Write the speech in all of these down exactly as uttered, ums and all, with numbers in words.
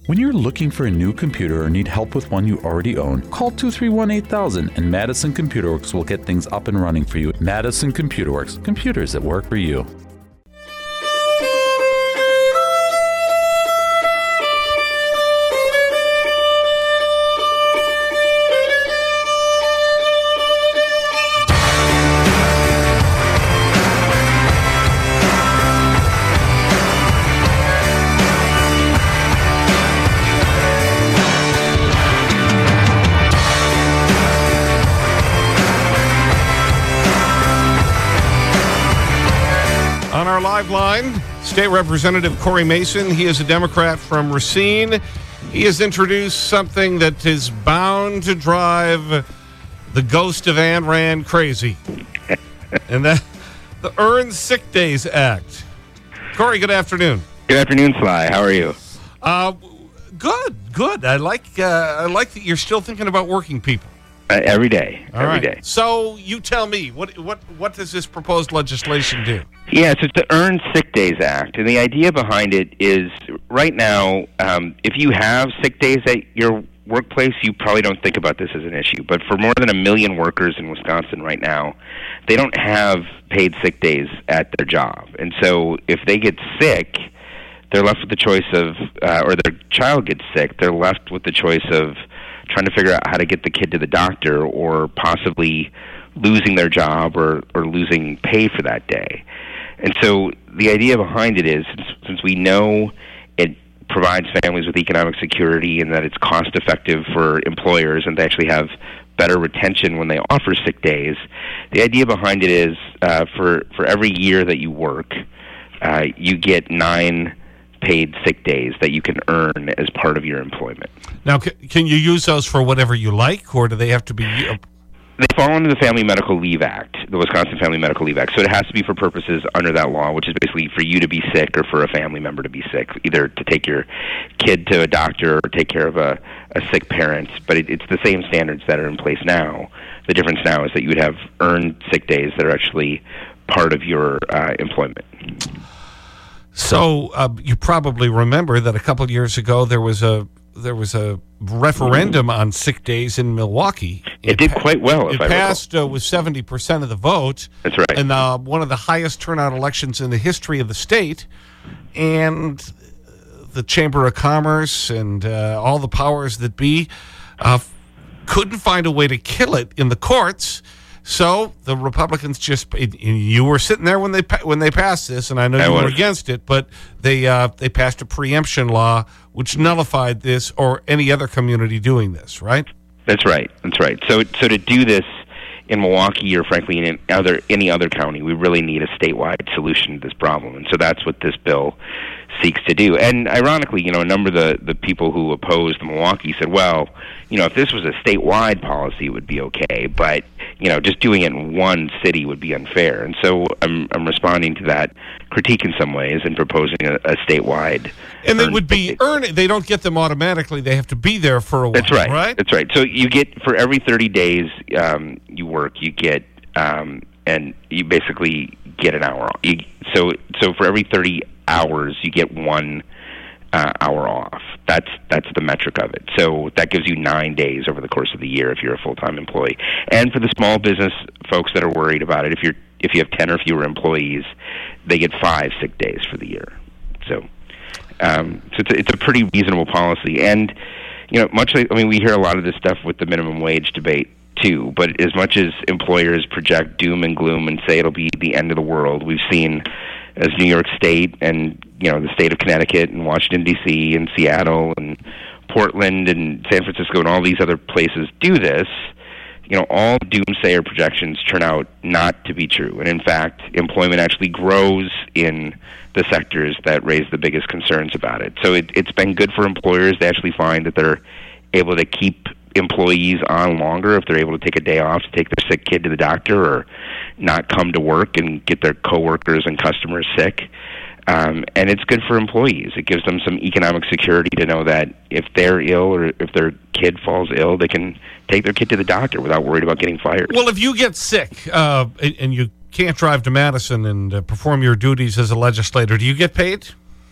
When you're looking for a new computer or need help with one you already own, call two three one, eight thousand and Madison Computer Works will get things up and running for you. Madison Computer Works, computers that work for you. Live line, State Representative Corey Mason. He is a Democrat from Racine. He has introduced something that is bound to drive the ghost of Ayn Rand crazy. And that, the Earned Sick Days Act. Corey, good afternoon. Good afternoon, Sly. How are you? Uh, good, good. I like, uh, I like that you're still thinking about working people. Uh, every day. All every right. day. So you tell me, what, what, what does this proposed legislation do? Yeah, so it's the Earned Sick Days Act. And the idea behind it is right now, um, if you have sick days at your workplace, you probably don't think about this as an issue. But for more than a million workers in Wisconsin right now, they don't have paid sick days at their job. And so if they get sick, they're left with the choice of, uh, or their child gets sick, they're left with the choice of trying to figure out how to get the kid to the doctor or possibly losing their job or, or losing pay for that day. And so the idea behind it is, since, since we know it provides families with economic security and that it's cost-effective for employers and they actually have better retention when they offer sick days, the idea behind it is uh, for, for every year that you work, uh, you get nine paid sick days that you can earn as part of your employment. Now, can you use those for whatever you like, or do they have to be... They fall under the Family Medical Leave Act, the Wisconsin Family Medical Leave Act. So it has to be for purposes under that law, which is basically for you to be sick or for a family member to be sick, either to take your kid to a doctor or take care of a, a sick parent. But it, it's the same standards that are in place now. The difference now is that you would have earned sick days that are actually part of your uh, employment. So uh, you probably remember that a couple of years ago there was a there was a referendum on sick days in Milwaukee. It, it did quite well. If it I passed uh, with seventy percent of the vote. That's right. And uh, one of the highest turnout elections in the history of the state. And the Chamber of Commerce and uh, all the powers that be uh, couldn't find a way to kill it in the courts. So the Republicans just, you were sitting there when they when they passed this, and I know you were against it, but they uh, they passed a preemption law which nullified this or any other community doing this, right? That's right. That's right. So so to do this in Milwaukee or frankly in other any other county, we really need a statewide solution to this problem, and so that's what this bill seeks to do. And ironically, you know, a number of the, the people who opposed the Milwaukee said, well, you know, if this was a statewide policy, it would be okay, but, you know, just doing it in one city would be unfair. And so I'm, I'm responding to that critique in some ways and proposing a, a statewide. And they would be earning, they don't get them automatically, they have to be there for a while, That's right, right? That's right. So you get, for every thirty days um, you work, you get, um, and you basically get an hour. You, so, so for every thirty hours, you get one uh, hour off. That's that's the metric of it. So that gives you nine days over the course of the year if you're a full-time employee. And for the small business folks that are worried about it, if you're if you have ten or fewer employees, they get five sick days for the year. So, um, so it's a, it's a pretty reasonable policy. And you know, much like, I mean, we hear a lot of this stuff with the minimum wage debate too. But as much as employers project doom and gloom and say it'll be the end of the world, we've seen as New York State and, you know, the state of Connecticut and Washington, D C and Seattle and Portland and San Francisco and all these other places do this, you know, all doomsayer projections turn out not to be true. And in fact, employment actually grows in the sectors that raise the biggest concerns about it. So it, it's been good for employers. They actually find that they're able to keep employees on longer if they're able to take a day off to take their sick kid to the doctor or not come to work and get their coworkers and customers sick. Um, and it's good for employees. It gives them some economic security to know that if they're ill or if their kid falls ill, they can take their kid to the doctor without worried about getting fired. Well, if you get sick uh, and you can't drive to Madison and uh, perform your duties as a legislator, do you get paid?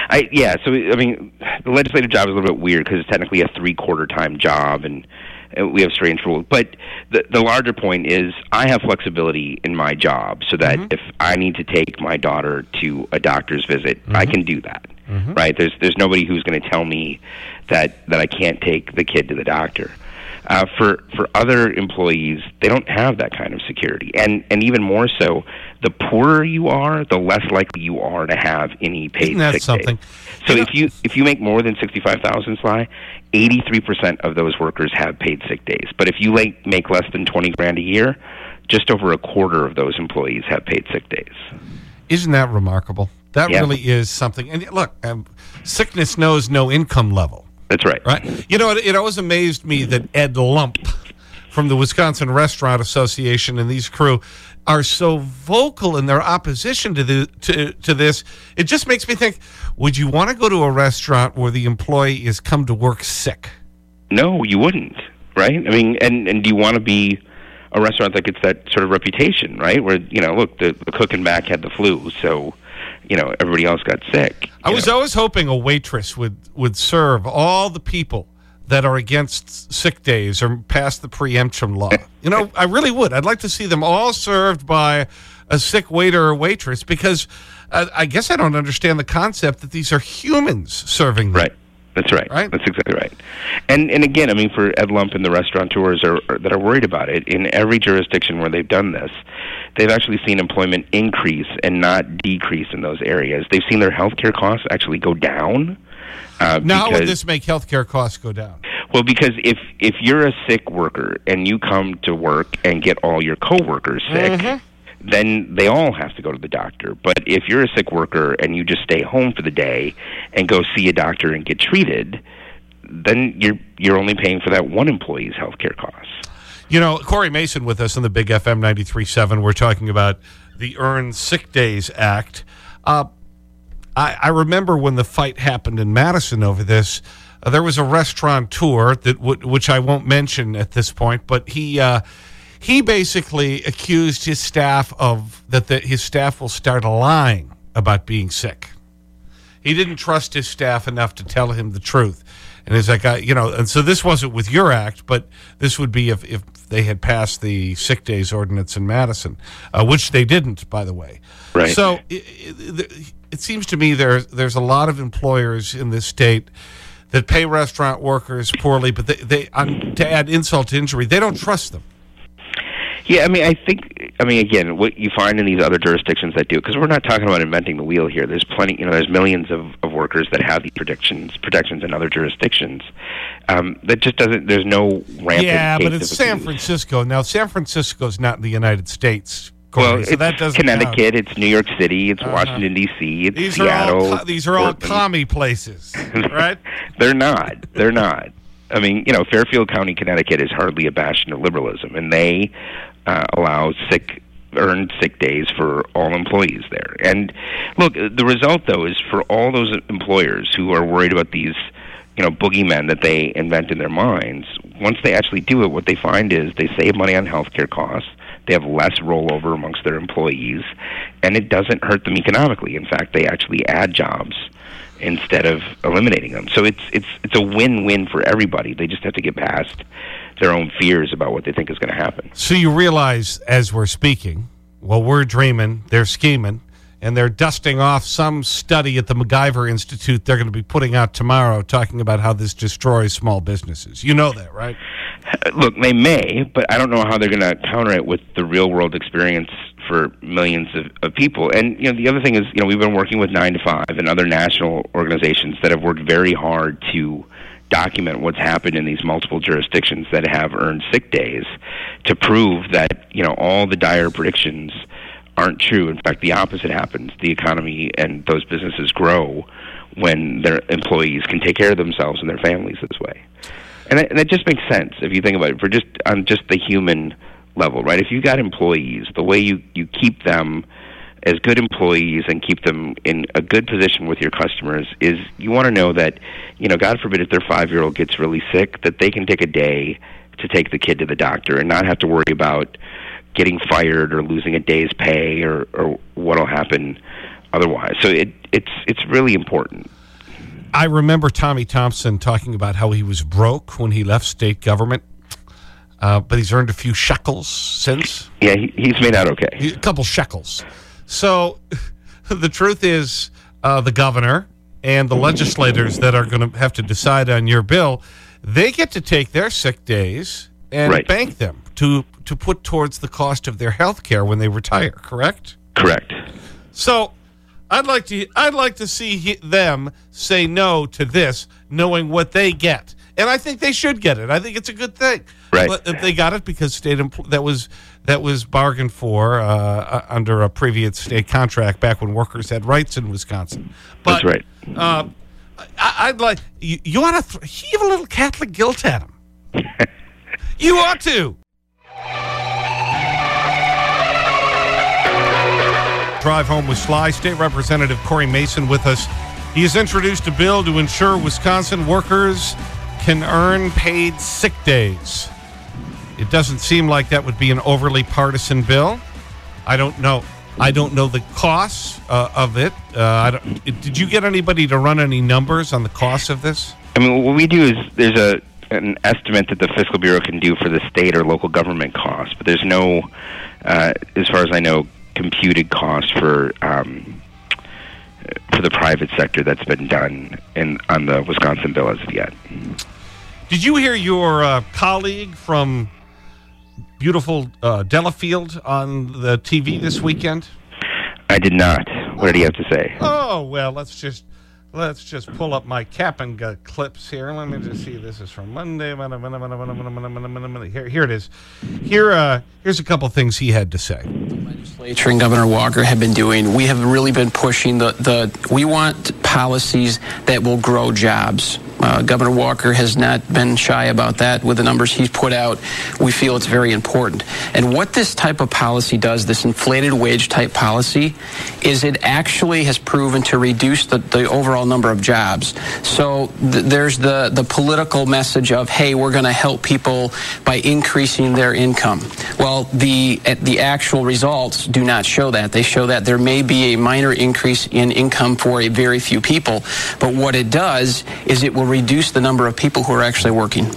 I yeah. So I mean, the legislative job is a little bit weird because it's technically a three-quarter time job, and uh, we have strange rules. But the the larger point is, I have flexibility in my job, so that mm-hmm. if I need to take my daughter to a doctor's visit, mm-hmm. I can do that. Mm-hmm. Right? There's there's nobody who's going to tell me that that I can't take the kid to the doctor. Uh, for for other employees, they don't have that kind of security, and and even more so, the poorer you are, the less likely you are to have any paid Isn't that sick something? days. So you if you if you make more than sixty five thousand, Sly, eighty three percent of those workers have paid sick days. But if you like, make less than twenty grand a year, just over a quarter of those employees have paid sick days. Isn't that remarkable? That yeah. really is something. And look, um, sickness knows no income level. That's right. Right. You know, it, it always amazed me that Ed Lump from the Wisconsin Restaurant Association and these crew are so vocal in their opposition to, the, to, to this. It just makes me think, would you want to go to a restaurant where the employee is come to work sick? No, you wouldn't, right? I mean, and, and do you want to be a restaurant that gets that sort of reputation, right? Where, you know, look, the, the cook and back had the flu, so... you know, everybody else got sick. I was know. always hoping a waitress would, would serve all the people that are against sick days or pass the preemption law. You know, I really would. I'd like to see them all served by a sick waiter or waitress because uh, I guess I don't understand the concept that these are humans serving them. Right. That's right. Right? That's exactly right. And and again, I mean, for Ed Lump and the restaurateurs are, are, that are worried about it, in every jurisdiction where they've done this, they've actually seen employment increase and not decrease in those areas. They've seen their health care costs actually go down. Uh, now, how because, would this make health care costs go down? Well, because if, if you're a sick worker and you come to work and get all your coworkers sick, mm-hmm. then they all have to go to the doctor. But if you're a sick worker and you just stay home for the day and go see a doctor and get treated, then you're you're only paying for that one employee's health care costs. You know, Corey Mason with us on the Big F M ninety-three point seven. We're talking about the Earned Sick Days Act. Uh, I, I remember when the fight happened in Madison over this, uh, there was a restaurateur, that w which I won't mention at this point, but he... Uh, He basically accused his staff of that the, his staff will start lying about being sick. He didn't trust his staff enough to tell him the truth. And he's like, I, you know, and so this wasn't with your act, but this would be if, if they had passed the sick days ordinance in Madison, uh, which they didn't, by the way. Right. So it, it, it seems to me there, there's a lot of employers in this state that pay restaurant workers poorly, but they, they um, to add insult to injury, they don't trust them. Yeah, I mean, I think, I mean, again, what you find in these other jurisdictions that do, because we're not talking about inventing the wheel here. There's plenty, you know, there's millions of, of workers that have these protections, protections in other jurisdictions. Um, that just doesn't, there's no rampant Yeah, but it's San abuse. Francisco. Now, San Francisco's not in the United States. Corey, Well, so it's that doesn't Connecticut, count. it's New York City, it's Uh-huh. Washington, D C, it's These Seattle. Are all, these are all Portland. commie places, right? They're not. They're not. I mean, you know, Fairfield County, Connecticut is hardly a bastion of liberalism, and they uh, allow sick, earned sick days for all employees there. And look, the result, though, is for all those employers who are worried about these, you know, boogeymen that they invent in their minds, once they actually do it, what they find is they save money on healthcare costs, they have less rollover amongst their employees, and it doesn't hurt them economically. In fact, they actually add jobs instead of eliminating them. So it's it's it's a win-win for everybody. They just have to get past their own fears about what they think is going to happen. So you realize, as we're speaking, well, we're dreaming, they're scheming, and they're dusting off some study at the MacGyver Institute they're going to be putting out tomorrow talking about how this destroys small businesses. You know that, right? Look, they may, but I don't know how they're going to counter it with the real-world experience for millions of, of people. And, you know, the other thing is, you know, we've been working with nine to five and other national organizations that have worked very hard to document what's happened in these multiple jurisdictions that have earned sick days to prove that, you know, all the dire predictions aren't true. In fact, the opposite happens. The economy and those businesses grow when their employees can take care of themselves and their families this way. And that, that just makes sense if you think about it for just on just the human level, right? If you've got employees, the way you, you keep them as good employees and keep them in a good position with your customers is you want to know that, you know, God forbid if their five-year-old gets really sick, that they can take a day to take the kid to the doctor and not have to worry about getting fired or losing a day's pay or, or what will happen otherwise. So it, it's it's really important I remember Tommy Thompson talking about how he was broke when he left state government, uh, but he's earned a few shekels since. Yeah, he, he's made out okay. A couple shekels. So the truth is, uh, the governor and the legislators that are going to have to decide on your bill, they get to take their sick days and right. bank them to, to put towards the cost of their health care when they retire, correct? Correct. So I'd like to, I'd like to see he, them say no to this, knowing what they get. And I think they should get it. I think it's a good thing. Right. But if they got it because state that was, that was bargained for uh, under a previous state contract back when workers had rights in Wisconsin. But, That's right. Uh, I, I'd like, you, you ought to heave a little Catholic guilt at them. You ought to. Drive Home with Sly. State Representative Corey Mason with us. He has introduced a bill to ensure Wisconsin workers can earn paid sick days. It doesn't seem like that would be an overly partisan bill. I don't know. I don't know the costs uh, of it. Uh, I don't, did you get anybody to run any numbers on the costs of this? I mean, what we do is there's a an estimate that the Fiscal Bureau can do for the state or local government costs, but there's no, uh, as far as I know, computed cost for um, for the private sector that's been done in on the Wisconsin bill as of yet. Did you hear your uh, colleague from beautiful uh, Delafield on the T V this weekend? I did not. What did he have to say? Oh, well, let's just let's just pull up my cap and uh, clips here. Let me just see. This is from Monday. Here, here it is. Here, uh, here's a couple things he had to say. The legislature and Governor Walker have been doing. We have really been pushing the, the we want policies that will grow jobs. Uh, Governor Walker has not been shy about that. With the numbers he's put out, we feel it's very important. And what this type of policy does, this inflated wage type policy, is it actually has proven to reduce the, the overall number of jobs. So th there's the, the political message of, hey, we're going to help people by increasing their income. Well, the, the actual results do not show that. They show that there may be a minor increase in income for a very few people, but what it does is it will reduce the number of people who are actually working.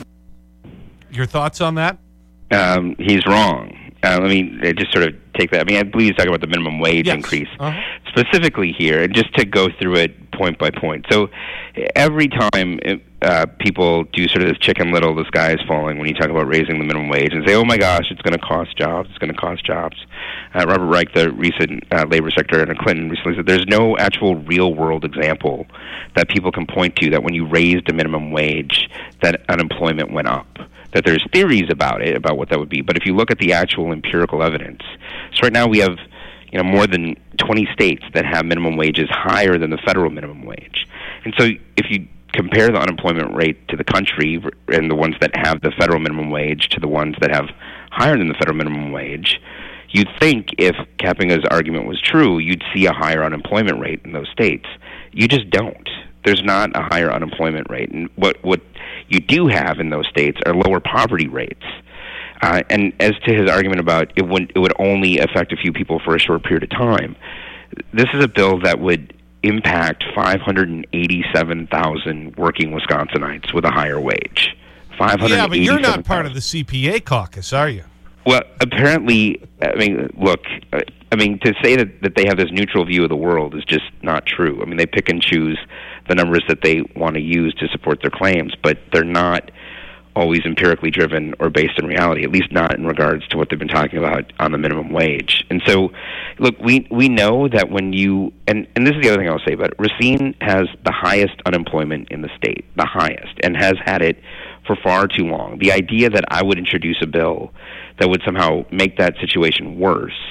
Your thoughts on that? Um, he's wrong. Uh, I mean, just sort of take that. I mean, I believe he's talking about the minimum wage yes. increase. Uh-huh. Specifically here, and just to go through it point by point. So every time uh, people do sort of this chicken little, the sky is falling when you talk about raising the minimum wage and say, oh my gosh, it's going to cost jobs, it's going to cost jobs. Uh, Robert Reich, the recent uh, labor secretary under Clinton, recently said there's no actual real-world example that people can point to that when you raised the minimum wage, that unemployment went up. That there's theories about it, about what that would be. But if you look at the actual empirical evidence, so right now we have you know, more than twenty states that have minimum wages higher than the federal minimum wage. And so if you compare the unemployment rate to the country and the ones that have the federal minimum wage to the ones that have higher than the federal minimum wage, you'd think if Kappinga's argument was true, you'd see a higher unemployment rate in those states. You just don't. There's not a higher unemployment rate. And what, what you do have in those states are lower poverty rates. Uh, and as to his argument about it would, it would only affect a few people for a short period of time, this is a bill that would impact five hundred eighty-seven thousand working Wisconsinites with a higher wage. Yeah, but you're not part of the C P A caucus, are you? Well, apparently, I mean, look, I mean, to say that, that they have this neutral view of the world is just not true. I mean, they pick and choose the numbers that they want to use to support their claims, but they're not always empirically driven or based in reality, at least not in regards to what they've been talking about on the minimum wage. And so, look, we we know that when you, and, and this is the other thing I'll say about it, Racine has the highest unemployment in the state, the highest, and has had it for far too long. The idea that I would introduce a bill that would somehow make that situation worse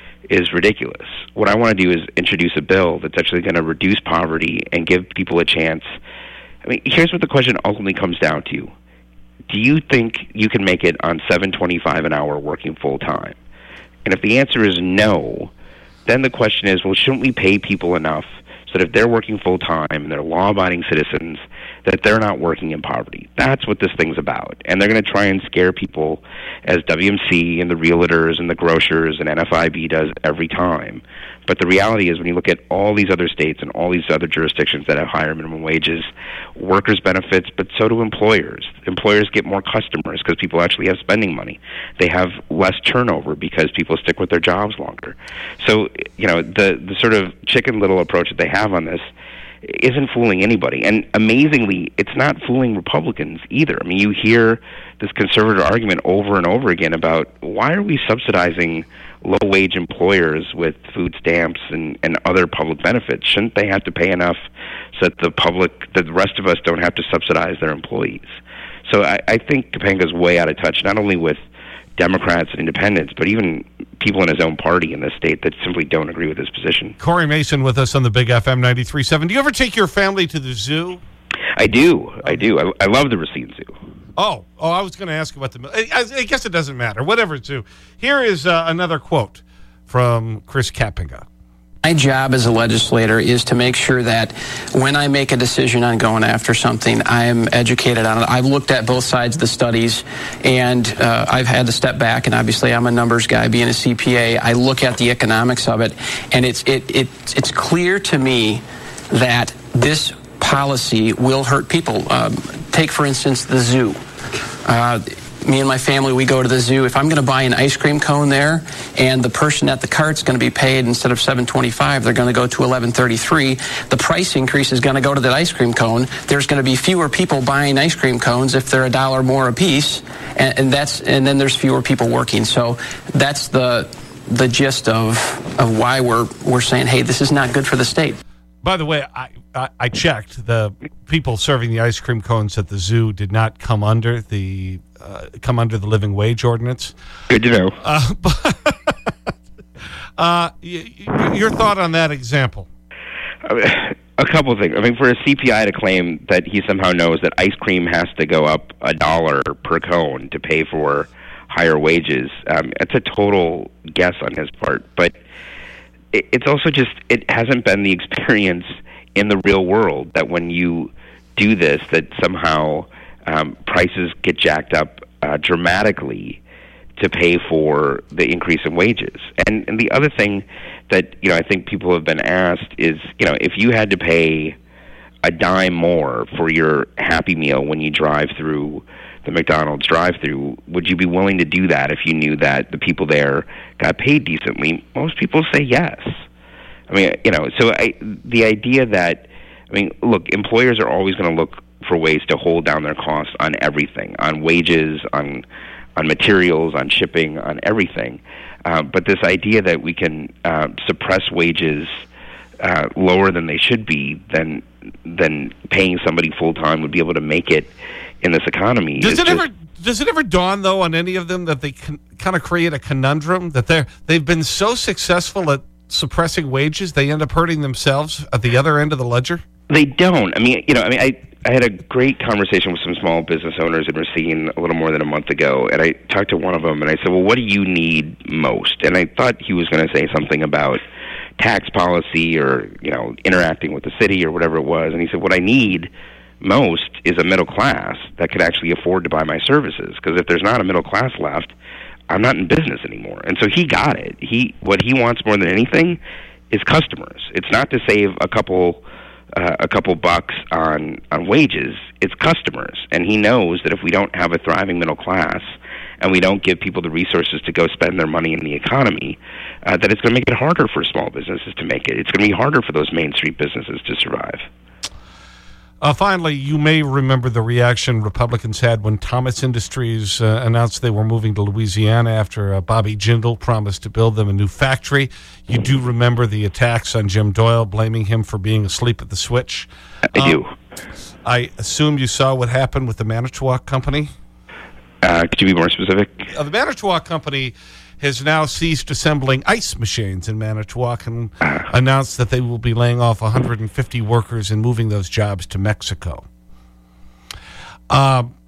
is ridiculous. What I want to do is introduce a bill that's actually going to reduce poverty and give people a chance. I mean, here's what the question ultimately comes down to. Do you think you can make it on seven twenty-five an hour working full time? And if the answer is no, then the question is, well, shouldn't we pay people enough so that if they're working full time and they're law-abiding citizens, that they're not working in poverty. That's what this thing's about. And they're going to try and scare people, as W M C and the realtors and the grocers and N F I B does every time. But the reality is, when you look at all these other states and all these other jurisdictions that have higher minimum wages, workers' benefits, but so do employers. Employers get more customers because people actually have spending money. They have less turnover because people stick with their jobs longer. So, you know, the, the sort of chicken little approach that they have on this isn't fooling anybody. And amazingly, it's not fooling Republicans either. I mean, you hear this conservative argument over and over again about, why are we subsidizing low-wage employers with food stamps and, and other public benefits? Shouldn't they have to pay enough so that the public, that the rest of us don't have to subsidize their employees? So I, I think Kapenga's way out of touch, not only with Democrats and independents, but even people in his own party in this state that simply don't agree with his position. Corey Mason with us on the Big F M ninety-three point seven. Do you ever take your family to the zoo? I do. I do. I, I love the Racine Zoo. Oh, oh, I was going to ask about the... I, I guess it doesn't matter. Whatever zoo. Here is uh, another quote from Chris Kapenga. My job as a legislator is to make sure that when I make a decision on going after something, I am educated on it. I've looked at both sides of the studies, and uh, I've had to step back, and obviously I'm a numbers guy, being a C P A. I look at the economics of it, and it's, it, it, it's clear to me that this policy will hurt people. Um, take, for instance, the zoo. Uh, me and my family, we go to the zoo. If I'm going to buy an ice cream cone there, and the person at the cart's going to be paid, instead of seven twenty-five, they're going to go to eleven thirty-three. The price increase is going to go to that ice cream cone. There's going to be fewer people buying ice cream cones if they're a dollar more a piece, and, and that's and then there's fewer people working. So that's the the gist of of why we're we're saying, hey, this is not good for the state. By the way, I, I, I checked. The people serving the ice cream cones at the zoo did not come under the uh, come under the living wage ordinance. Good to know. Uh, but, uh, y y your thought on that example? I mean, a couple of things. I mean, for a C P I to claim that he somehow knows that ice cream has to go up a dollar per cone to pay for higher wages, um, it's a total guess on his part. But it's also just, it hasn't been the experience in the real world that when you do this, that somehow um, prices get jacked up uh, dramatically to pay for the increase in wages. And, and the other thing that, you know, I think people have been asked is, you know, if you had to pay a dime more for your Happy Meal when you drive through the McDonald's drive-through, would you be willing to do that if you knew that the people there got paid decently? Most people say yes. I mean, you know, so I, the idea that, I mean, look, employers are always going to look for ways to hold down their costs on everything, on wages, on on materials, on shipping, on everything. Uh, but this idea that we can uh, suppress wages uh, lower than they should be, then then paying somebody full-time would be able to make it in this economy. Does it just, ever does it ever dawn, though, on any of them that they can kind of create a conundrum, that they're they've been so successful at suppressing wages, they end up hurting themselves at the other end of the ledger? They don't. I mean, you know, I mean, I, I had a great conversation with some small business owners in Racine a little more than a month ago, and I talked to one of them, and I said, well, what do you need most? And I thought he was going to say something about tax policy or, you know, interacting with the city or whatever it was. And he said, what I need most is a middle class that could actually afford to buy my services, because if there's not a middle class left, I'm not in business anymore. And so he got it. He what he wants more than anything is customers. It's not to save a couple uh, a couple bucks on on wages. It's customers. And he knows that if we don't have a thriving middle class and we don't give people the resources to go spend their money in the economy, uh, that it's going to make it harder for small businesses to make it. It's going to be harder for those Main Street businesses to survive. Uh, finally, you may remember the reaction Republicans had when Thomas Industries uh, announced they were moving to Louisiana after uh, Bobby Jindal promised to build them a new factory. You do remember the attacks on Jim Doyle, blaming him for being asleep at the switch. I um, do. I assume you saw what happened with the Manitowoc Company? Uh, could you be more specific? Uh, the Manitowoc Company has now ceased assembling ice machines in Manitowoc and announced that they will be laying off one hundred fifty workers and moving those jobs to Mexico. Um,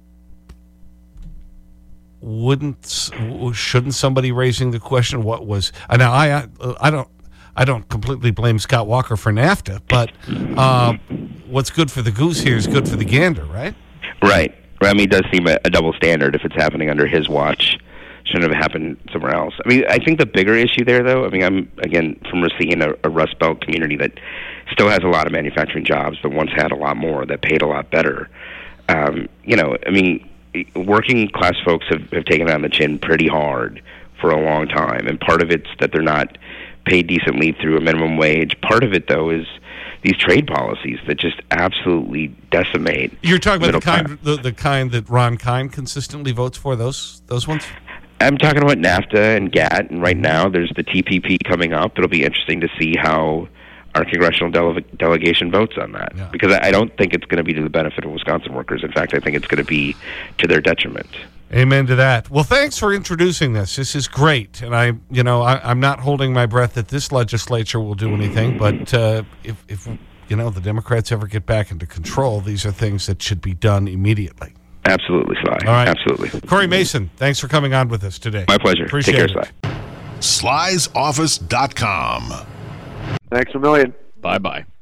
wouldn't, shouldn't somebody raising the question what was, uh, now I, I don't, I don't completely blame Scott Walker for NAFTA, but uh, what's good for the goose here is good for the gander, right? Right. I mean, it does seem a, a double standard if it's happening under his watch. Shouldn't have happened somewhere else. I mean, I think the bigger issue there, though, I mean, I'm, again, from Racine, a, a Rust Belt community that still has a lot of manufacturing jobs, but once had a lot more that paid a lot better. Um, you know, I mean, working class folks have, have taken it on the chin pretty hard for a long time, and part of it's that they're not paid decently through a minimum wage. Part of it, though, is these trade policies that just absolutely decimate. You're talking about the class. kind, the, the kind that Ron Kine consistently votes for, those, those ones? I'm talking about NAFTA and GATT, and right now there's the T P P coming up. It'll be interesting to see how our congressional dele delegation votes on that. Yeah. Because I, I don't think it's going to be to the benefit of Wisconsin workers. In fact, I think it's going to be to their detriment. Amen to that. Well, thanks for introducing this. This is great. And I, you know, I, I'm not holding my breath that this legislature will do anything, but uh, if, if, you know, the Democrats ever get back into control, these are things that should be done immediately. Absolutely, Sly. All right. Absolutely. Corey Mason, thanks for coming on with us today. My pleasure. Appreciate Take care, it. Sly. Sly's Office dot com. Thanks a million. Bye-bye.